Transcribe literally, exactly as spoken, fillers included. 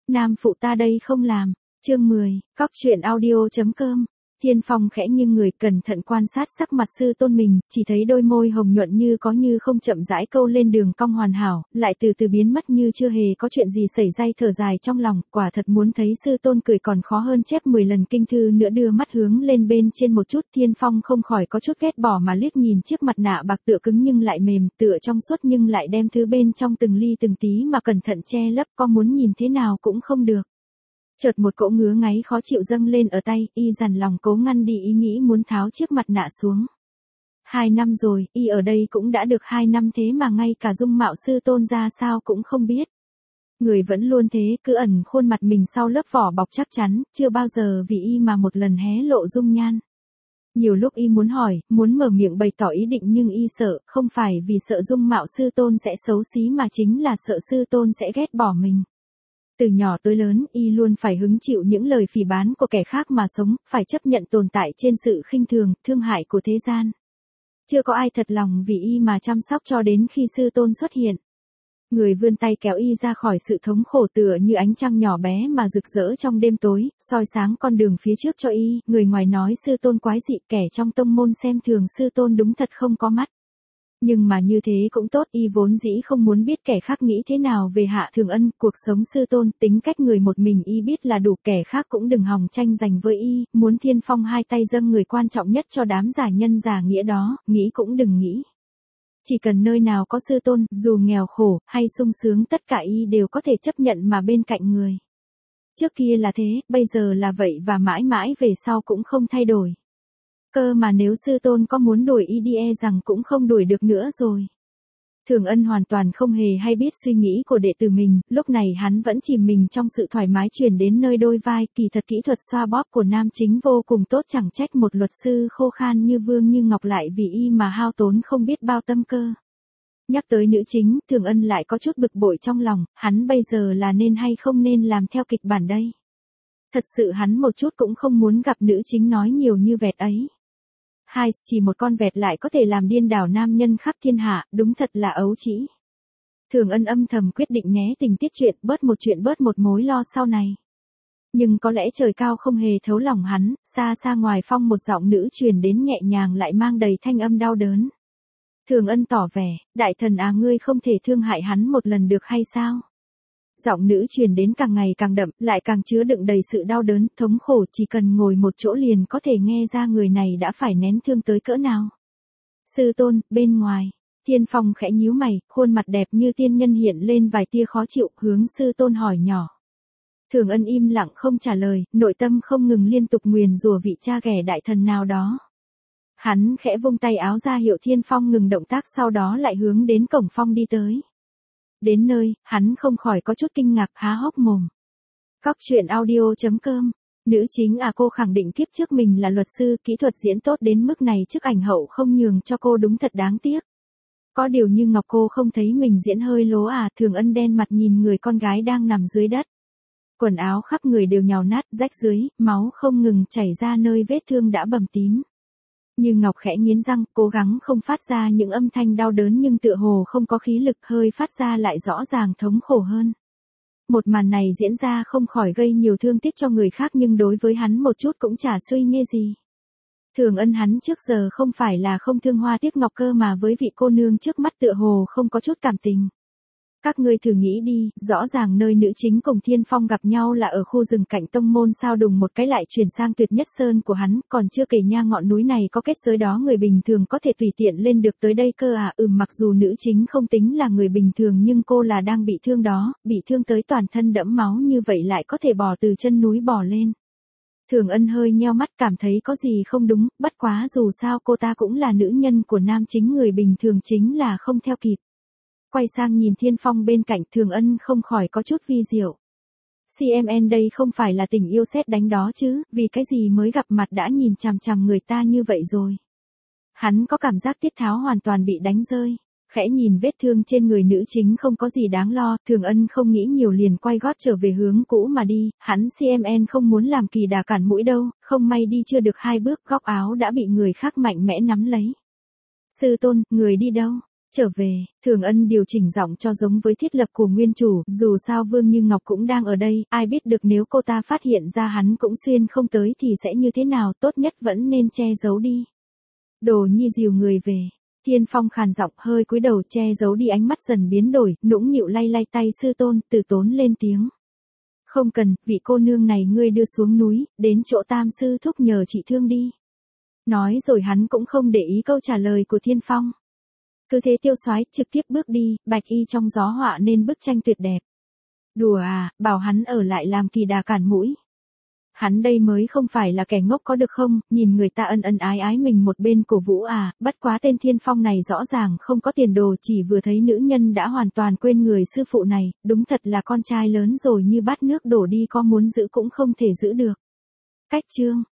Nam phụ ta đây không làm. Chương mười, cóc truyện audio chấm com. Thiên Phong khẽ nghiêng người cẩn thận quan sát sắc mặt sư tôn mình, chỉ thấy đôi môi hồng nhuận như có như không chậm rãi câu lên đường cong hoàn hảo, lại từ từ biến mất như chưa hề có chuyện gì xảy ra, thở dài trong lòng, quả thật muốn thấy sư tôn cười còn khó hơn chép mười lần kinh thư nữa. Đưa mắt hướng lên bên trên một chút, Thiên Phong không khỏi có chút ghét bỏ mà liếc nhìn chiếc mặt nạ bạc tựa cứng nhưng lại mềm, tựa trong suốt nhưng lại đem thứ bên trong từng ly từng tí mà cẩn thận che lấp, có muốn nhìn thế nào cũng không được. Chợt một cỗ ngứa ngáy khó chịu dâng lên ở tay, y dằn lòng cố ngăn đi ý nghĩ muốn tháo chiếc mặt nạ xuống. Hai năm rồi, y ở đây cũng đã được hai năm thế mà ngay cả dung mạo sư tôn ra sao cũng không biết. Người vẫn luôn thế, cứ ẩn khuôn mặt mình sau lớp vỏ bọc chắc chắn, chưa bao giờ vì y mà một lần hé lộ dung nhan. Nhiều lúc y muốn hỏi, muốn mở miệng bày tỏ ý định nhưng y sợ, không phải vì sợ dung mạo sư tôn sẽ xấu xí mà chính là sợ sư tôn sẽ ghét bỏ mình. Từ nhỏ tới lớn, y luôn phải hứng chịu những lời phỉ báng của kẻ khác mà sống, phải chấp nhận tồn tại trên sự khinh thường, thương hại của thế gian. Chưa có ai thật lòng vì y mà chăm sóc cho đến khi sư tôn xuất hiện. Người vươn tay kéo y ra khỏi sự thống khổ tựa như ánh trăng nhỏ bé mà rực rỡ trong đêm tối, soi sáng con đường phía trước cho y. Người ngoài nói sư tôn quái dị, kẻ trong tông môn xem thường sư tôn đúng thật không có mắt. Nhưng mà như thế cũng tốt, y vốn dĩ không muốn biết kẻ khác nghĩ thế nào về Hạ Thường Ân, cuộc sống sư tôn, tính cách người một mình y biết là đủ, kẻ khác cũng đừng hòng tranh giành với y, muốn Thiên Phong hai tay dâng người quan trọng nhất cho đám giả nhân giả nghĩa đó, nghĩ cũng đừng nghĩ. Chỉ cần nơi nào có sư tôn, dù nghèo khổ, hay sung sướng tất cả y đều có thể chấp nhận mà bên cạnh người. Trước kia là thế, bây giờ là vậy và mãi mãi về sau cũng không thay đổi. Cơ mà nếu sư tôn có muốn đuổi y đi e rằng cũng không đuổi được nữa rồi. Thường Ân hoàn toàn không hề hay biết suy nghĩ của đệ tử mình, lúc này hắn vẫn chìm mình trong sự thoải mái chuyển đến nơi đôi vai, kỳ thật kỹ thuật xoa bóp của nam chính vô cùng tốt, chẳng trách một luật sư khô khan như Vương Như Ngọc lại vì y mà hao tốn không biết bao tâm cơ. Nhắc tới nữ chính, Thường Ân lại có chút bực bội trong lòng, hắn bây giờ là nên hay không nên làm theo kịch bản đây. Thật sự hắn một chút cũng không muốn gặp nữ chính nói nhiều như vẹt ấy. Hai, chỉ một con vẹt lại có thể làm điên đảo nam nhân khắp thiên hạ, đúng thật là ấu trĩ. Thường Ân âm thầm quyết định né tình tiết chuyện, bớt một chuyện bớt một mối lo sau này. Nhưng có lẽ trời cao không hề thấu lòng hắn, xa xa ngoài phong một giọng nữ truyền đến nhẹ nhàng lại mang đầy thanh âm đau đớn. Thường Ân tỏ vẻ, đại thần à, ngươi không thể thương hại hắn một lần được hay sao? Giọng nữ truyền đến càng ngày càng đậm, lại càng chứa đựng đầy sự đau đớn, thống khổ, chỉ cần ngồi một chỗ liền có thể nghe ra người này đã phải nén thương tới cỡ nào. Sư tôn, bên ngoài, Thiên Phong khẽ nhíu mày, khuôn mặt đẹp như tiên nhân hiện lên vài tia khó chịu, hướng sư tôn hỏi nhỏ. Thường Ân im lặng không trả lời, nội tâm không ngừng liên tục nguyền rủa vị cha ghẻ đại thần nào đó. Hắn khẽ vung tay áo ra hiệu Thiên Phong ngừng động tác, sau đó lại hướng đến cổng phong đi tới. Đến nơi, hắn không khỏi có chút kinh ngạc, há hốc mồm. Cóc truyện audio chấm com. Nữ chính à, cô khẳng định kiếp trước mình là luật sư, kỹ thuật diễn tốt đến mức này trước ảnh hậu không nhường cho cô đúng thật đáng tiếc. Có điều như Ngọc cô không thấy mình diễn hơi lố à? Thường Ân đen mặt nhìn người con gái đang nằm dưới đất. Quần áo khắp người đều nhào nát, rách dưới, máu không ngừng chảy ra nơi vết thương đã bầm tím. Như Ngọc khẽ nghiến răng, cố gắng không phát ra những âm thanh đau đớn nhưng tựa hồ không có khí lực, hơi phát ra lại rõ ràng thống khổ hơn. Một màn này diễn ra không khỏi gây nhiều thương tích cho người khác nhưng đối với hắn một chút cũng chả suy nhê gì. Thường Ân hắn trước giờ không phải là không thương hoa tiếc ngọc cơ mà với vị cô nương trước mắt tựa hồ không có chút cảm tình. Các ngươi thử nghĩ đi, rõ ràng nơi nữ chính cùng Thiên Phong gặp nhau là ở khu rừng cạnh tông môn, sao đùng một cái lại chuyển sang tuyệt nhất sơn của hắn, còn chưa kể nha ngọn núi này có kết giới đó người bình thường có thể tùy tiện lên được tới đây cơ à? Ừm, mặc dù nữ chính không tính là người bình thường nhưng cô là đang bị thương đó, bị thương tới toàn thân đẫm máu như vậy lại có thể bò từ chân núi bò lên. Thường Ân hơi nheo mắt cảm thấy có gì không đúng, bất quá dù sao cô ta cũng là nữ nhân của nam chính, người bình thường chính là không theo kịp. Quay sang nhìn Thiên Phong bên cạnh, Thường Ân không khỏi có chút vi diệu. xê em en đây không phải là tình yêu sét đánh đó chứ, vì cái gì mới gặp mặt đã nhìn chằm chằm người ta như vậy rồi. Hắn có cảm giác tiết tháo hoàn toàn bị đánh rơi. Khẽ nhìn vết thương trên người nữ chính không có gì đáng lo, Thường Ân không nghĩ nhiều liền quay gót trở về hướng cũ mà đi, hắn xê em en không muốn làm kỳ đà cản mũi đâu, không may đi chưa được hai bước, góc áo đã bị người khác mạnh mẽ nắm lấy. Sư tôn, người đi đâu? Trở về, Thường Ân điều chỉnh giọng cho giống với thiết lập của nguyên chủ, dù sao Vương Như Ngọc cũng đang ở đây, ai biết được nếu cô ta phát hiện ra hắn cũng xuyên không tới thì sẽ như thế nào, tốt nhất vẫn nên che giấu đi. Đồ Nhi dìu người về. Thiên Phong khàn giọng hơi cúi đầu che giấu đi ánh mắt dần biến đổi, nũng nịu lay lay tay sư tôn, Từ Tốn lên tiếng. Không cần, vị cô nương này ngươi đưa xuống núi, đến chỗ Tam sư thúc nhờ trị thương đi. Nói rồi hắn cũng không để ý câu trả lời của Thiên Phong. Cứ thế Tiêu Soái trực tiếp bước đi, bạch y trong gió họa nên bức tranh tuyệt đẹp. Đùa à, bảo hắn ở lại làm kỳ đà cản mũi. Hắn đây mới không phải là kẻ ngốc có được không, nhìn người ta ân ân ái ái mình một bên cổ vũ à, bất quá tên Thiên Phong này rõ ràng không có tiền đồ, chỉ vừa thấy nữ nhân đã hoàn toàn quên người sư phụ này, đúng thật là con trai lớn rồi như bát nước đổ đi có muốn giữ cũng không thể giữ được. Cách chương